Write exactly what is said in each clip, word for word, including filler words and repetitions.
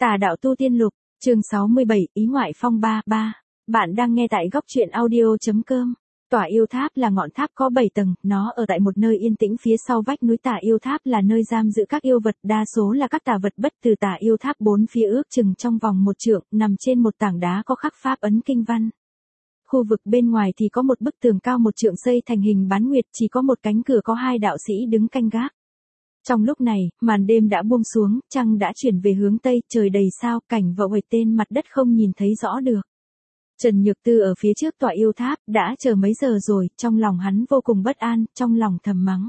Tà đạo tu tiên lục, chương sáu mươi bảy, ý ngoại phong ba ba. Bạn đang nghe tại góc truyện audio.com. Tòa yêu tháp là ngọn tháp có bảy tầng, nó ở tại một nơi yên tĩnh phía sau vách núi. Tà yêu tháp là nơi giam giữ các yêu vật, đa số là các tà vật bất từ. Tà yêu tháp bốn phía ước chừng trong vòng một trượng, nằm trên một tảng đá có khắc pháp ấn kinh văn. Khu vực bên ngoài thì có một bức tường cao một trượng xây thành hình bán nguyệt, chỉ có một cánh cửa có hai đạo sĩ đứng canh gác. Trong lúc này, màn đêm đã buông xuống, trăng đã chuyển về hướng tây, trời đầy sao, cảnh vợ huệt tên mặt đất không nhìn thấy rõ được. Trần Nhược Tư ở phía trước tọa yêu tháp, đã chờ mấy giờ rồi, trong lòng hắn vô cùng bất an, trong lòng thầm mắng.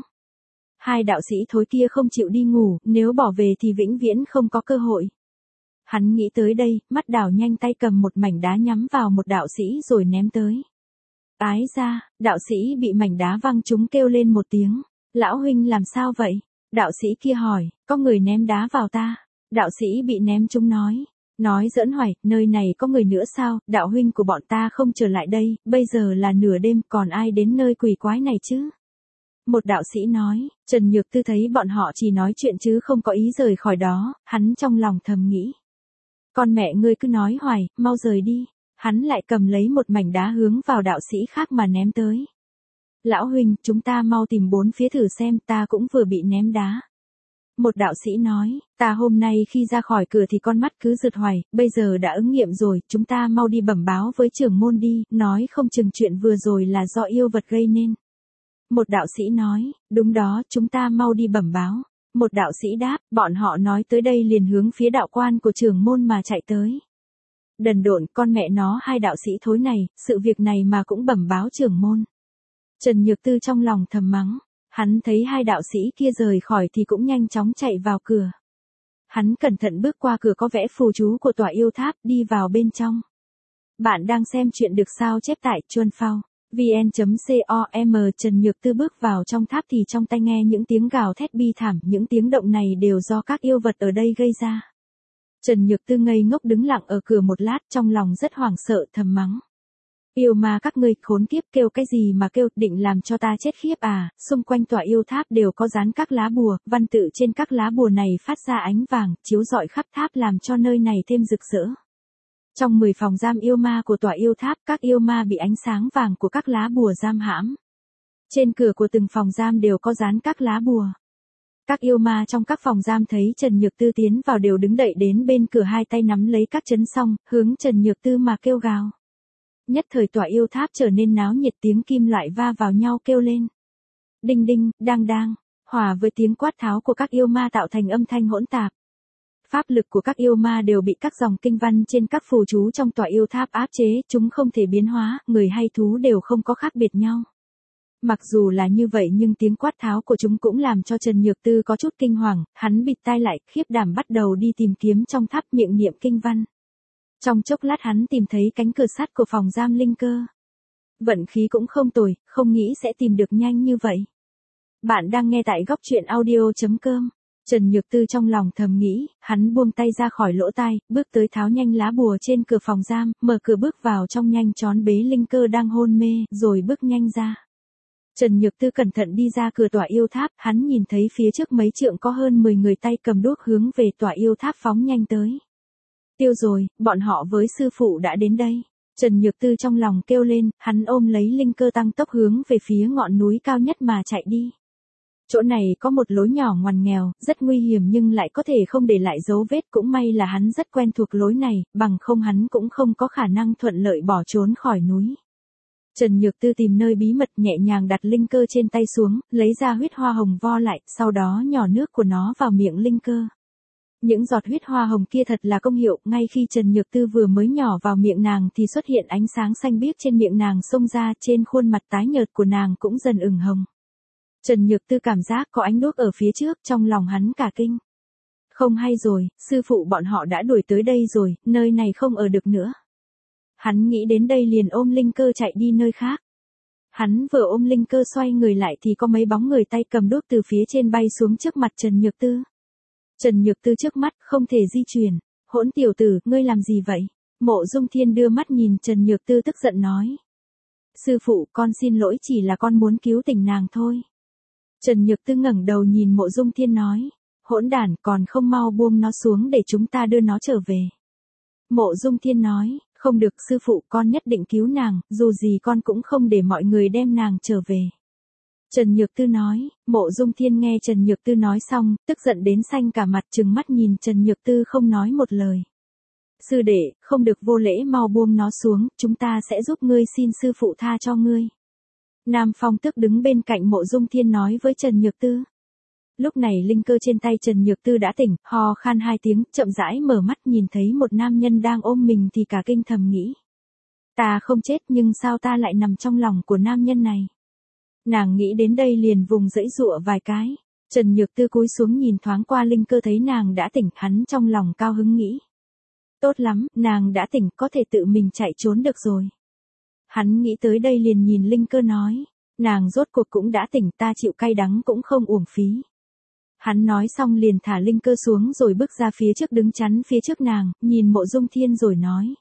Hai đạo sĩ thối kia không chịu đi ngủ, nếu bỏ về thì vĩnh viễn không có cơ hội. Hắn nghĩ tới đây, mắt đảo nhanh tay cầm một mảnh đá nhắm vào một đạo sĩ rồi ném tới. Ái ra, đạo sĩ bị mảnh đá văng trúng kêu lên một tiếng. Lão huynh làm sao vậy? Đạo sĩ kia hỏi, có người ném đá vào ta. Đạo sĩ bị ném trúng nói. Nói giỡn hoài, nơi này có người nữa sao, đạo huynh của bọn ta không trở lại đây, bây giờ là nửa đêm, còn ai đến nơi quỷ quái này chứ? Một đạo sĩ nói, Trần Nhược Tư thấy bọn họ chỉ nói chuyện chứ không có ý rời khỏi đó, hắn trong lòng thầm nghĩ. Con mẹ ngươi cứ nói hoài, mau rời đi. Hắn lại cầm lấy một mảnh đá hướng vào đạo sĩ khác mà ném tới. Lão huynh, chúng ta mau tìm bốn phía thử xem, ta cũng vừa bị ném đá. Một đạo sĩ nói, ta hôm nay khi ra khỏi cửa thì con mắt cứ rượt hoài, bây giờ đã ứng nghiệm rồi, chúng ta mau đi bẩm báo với trưởng môn đi, nói không chừng chuyện vừa rồi là do yêu vật gây nên. Một đạo sĩ nói, đúng đó, chúng ta mau đi bẩm báo. Một đạo sĩ đáp, bọn họ nói tới đây liền hướng phía đạo quan của trưởng môn mà chạy tới. Đần độn, con mẹ nó hai đạo sĩ thối này, sự việc này mà cũng bẩm báo trưởng môn. Trần Nhược Tư trong lòng thầm mắng, hắn thấy hai đạo sĩ kia rời khỏi thì cũng nhanh chóng chạy vào cửa. Hắn cẩn thận bước qua cửa có vẽ phù chú của tòa yêu tháp, đi vào bên trong. Bạn đang xem chuyện được sao chép tại chuan phao vn chấm com. Trần Nhược Tư bước vào trong tháp thì trong tai nghe những tiếng gào thét bi thảm, những tiếng động này đều do các yêu vật ở đây gây ra. Trần Nhược Tư ngây ngốc đứng lặng ở cửa một lát, trong lòng rất hoảng sợ, thầm mắng. Yêu ma các ngươi, khốn kiếp, kêu cái gì mà kêu, định làm cho ta chết khiếp à? Xung quanh tòa yêu tháp đều có dán các lá bùa, văn tự trên các lá bùa này phát ra ánh vàng, chiếu rọi khắp tháp làm cho nơi này thêm rực rỡ. Trong mười phòng giam yêu ma của tòa yêu tháp, các yêu ma bị ánh sáng vàng của các lá bùa giam hãm. Trên cửa của từng phòng giam đều có dán các lá bùa. Các yêu ma trong các phòng giam thấy Trần Nhược Tư tiến vào đều đứng đậy đến bên cửa, hai tay nắm lấy các chấn song, hướng Trần Nhược Tư mà kêu gào. Nhất thời tòa yêu tháp trở nên náo nhiệt, tiếng kim loại va vào nhau kêu lên. Đinh đinh, đang đang, hòa với tiếng quát tháo của các yêu ma tạo thành âm thanh hỗn tạp. Pháp lực của các yêu ma đều bị các dòng kinh văn trên các phù chú trong tòa yêu tháp áp chế, chúng không thể biến hóa, người hay thú đều không có khác biệt nhau. Mặc dù là như vậy nhưng tiếng quát tháo của chúng cũng làm cho Trần Nhược Tư có chút kinh hoàng, hắn bịt tai lại, khiếp đảm bắt đầu đi tìm kiếm trong tháp, miệng niệm kinh văn. Trong chốc lát hắn tìm thấy cánh cửa sắt của phòng giam linh cơ. Vận khí cũng không tồi, không nghĩ sẽ tìm được nhanh như vậy. Bạn đang nghe tại góc truyện audio.com. Trần Nhược Tư trong lòng thầm nghĩ, hắn buông tay ra khỏi lỗ tai, bước tới tháo nhanh lá bùa trên cửa phòng giam, mở cửa bước vào trong, nhanh chóng bế linh cơ đang hôn mê, rồi bước nhanh ra. Trần Nhược Tư cẩn thận đi ra cửa tòa yêu tháp, hắn nhìn thấy phía trước mấy trượng có hơn mười người tay cầm đuốc hướng về tòa yêu tháp phóng nhanh tới. Tiêu rồi, bọn họ với sư phụ đã đến đây. Trần Nhược Tư trong lòng kêu lên, hắn ôm lấy linh cơ tăng tốc hướng về phía ngọn núi cao nhất mà chạy đi. Chỗ này có một lối nhỏ ngoằn nghèo, rất nguy hiểm nhưng lại có thể không để lại dấu vết, cũng may là hắn rất quen thuộc lối này, bằng không hắn cũng không có khả năng thuận lợi bỏ trốn khỏi núi. Trần Nhược Tư tìm nơi bí mật, nhẹ nhàng đặt linh cơ trên tay xuống, lấy ra huyết hoa hồng vo lại, sau đó nhỏ nước của nó vào miệng linh cơ. Những giọt huyết hoa hồng kia thật là công hiệu, ngay khi Trần Nhược Tư vừa mới nhỏ vào miệng nàng thì xuất hiện ánh sáng xanh biếc trên miệng nàng xông ra, trên khuôn mặt tái nhợt của nàng cũng dần ửng hồng. Trần Nhược Tư cảm giác có ánh đuốc ở phía trước, trong lòng hắn cả kinh. Không hay rồi, sư phụ bọn họ đã đuổi tới đây rồi, nơi này không ở được nữa. Hắn nghĩ đến đây liền ôm linh cơ chạy đi nơi khác. Hắn vừa ôm linh cơ xoay người lại thì có mấy bóng người tay cầm đuốc từ phía trên bay xuống trước mặt Trần Nhược Tư. Trần Nhược Tư trước mắt, không thể di chuyển. Hỗn tiểu tử, ngươi làm gì vậy? Mộ Dung Thiên đưa mắt nhìn Trần Nhược Tư tức giận nói. Sư phụ, con xin lỗi, chỉ là con muốn cứu tỉnh nàng thôi. Trần Nhược Tư ngẩng đầu nhìn Mộ Dung Thiên nói. hỗn đản, còn không mau buông nó xuống để chúng ta đưa nó trở về. Mộ Dung Thiên nói, không được sư phụ, con nhất định cứu nàng, dù gì con cũng không để mọi người đem nàng trở về. Trần Nhược Tư nói, Mộ Dung Thiên nghe Trần Nhược Tư nói xong, tức giận đến xanh cả mặt, trừng mắt nhìn Trần Nhược Tư không nói một lời. Sư đệ, không được vô lễ, mau buông nó xuống, chúng ta sẽ giúp ngươi, xin sư phụ tha cho ngươi. Nam Phong tức đứng bên cạnh Mộ Dung Thiên nói với Trần Nhược Tư. Lúc này linh cơ trên tay Trần Nhược Tư đã tỉnh, ho khan hai tiếng, chậm rãi mở mắt nhìn thấy một nam nhân đang ôm mình thì cả kinh thầm nghĩ. Ta không chết nhưng sao ta lại nằm trong lòng của nam nhân này? Nàng nghĩ đến đây liền vùng dãy giụa vài cái. Trần Nhược Tư cúi xuống nhìn thoáng qua linh cơ thấy nàng đã tỉnh, hắn trong lòng cao hứng nghĩ. Tốt lắm, nàng đã tỉnh, có thể tự mình chạy trốn được rồi. Hắn nghĩ tới đây liền nhìn linh cơ nói. Nàng rốt cuộc cũng đã tỉnh, ta chịu cay đắng cũng không uổng phí. Hắn nói xong liền thả linh cơ xuống rồi bước ra phía trước đứng chắn phía trước nàng, nhìn Mộ Dung Thiên rồi nói.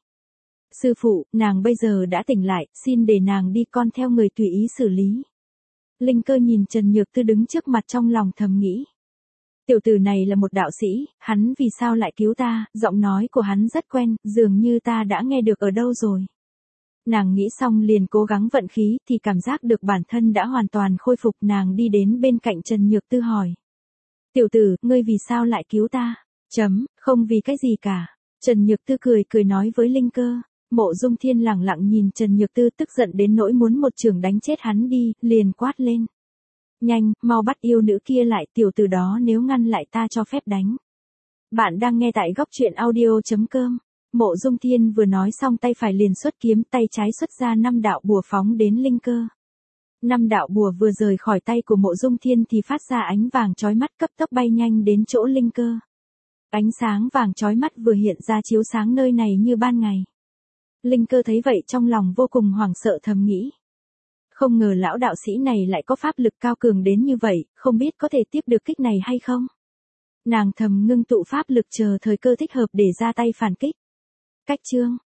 Sư phụ, nàng bây giờ đã tỉnh lại, xin để nàng đi, con theo người tùy ý xử lý. Linh cơ nhìn Trần Nhược Tư đứng trước mặt trong lòng thầm nghĩ. Tiểu tử này là một đạo sĩ, hắn vì sao lại cứu ta, giọng nói của hắn rất quen, dường như ta đã nghe được ở đâu rồi. Nàng nghĩ xong liền cố gắng vận khí thì cảm giác được bản thân đã hoàn toàn khôi phục, nàng đi đến bên cạnh Trần Nhược Tư hỏi. Tiểu tử, ngươi vì sao lại cứu ta? Chấm, không vì cái gì cả. Trần Nhược Tư cười cười nói với linh cơ. Mộ Dung Thiên lẳng lặng nhìn Trần Nhược Tư tức giận đến nỗi muốn một chưởng đánh chết hắn đi, liền quát lên. Nhanh, mau bắt yêu nữ kia lại, tiểu tử đó nếu ngăn lại ta cho phép đánh. Bạn đang nghe tại góc truyện audio chấm com. Mộ Dung Thiên vừa nói xong tay phải liền xuất kiếm, tay trái xuất ra năm đạo bùa phóng đến linh cơ. Năm đạo bùa vừa rời khỏi tay của Mộ Dung Thiên thì phát ra ánh vàng chói mắt, cấp tốc bay nhanh đến chỗ linh cơ. Ánh sáng vàng chói mắt vừa hiện ra chiếu sáng nơi này như ban ngày. Linh cơ thấy vậy trong lòng vô cùng hoảng sợ thầm nghĩ. Không ngờ lão đạo sĩ này lại có pháp lực cao cường đến như vậy, không biết có thể tiếp được kích này hay không. Nàng thầm ngưng tụ pháp lực chờ thời cơ thích hợp để ra tay phản kích. Cách chương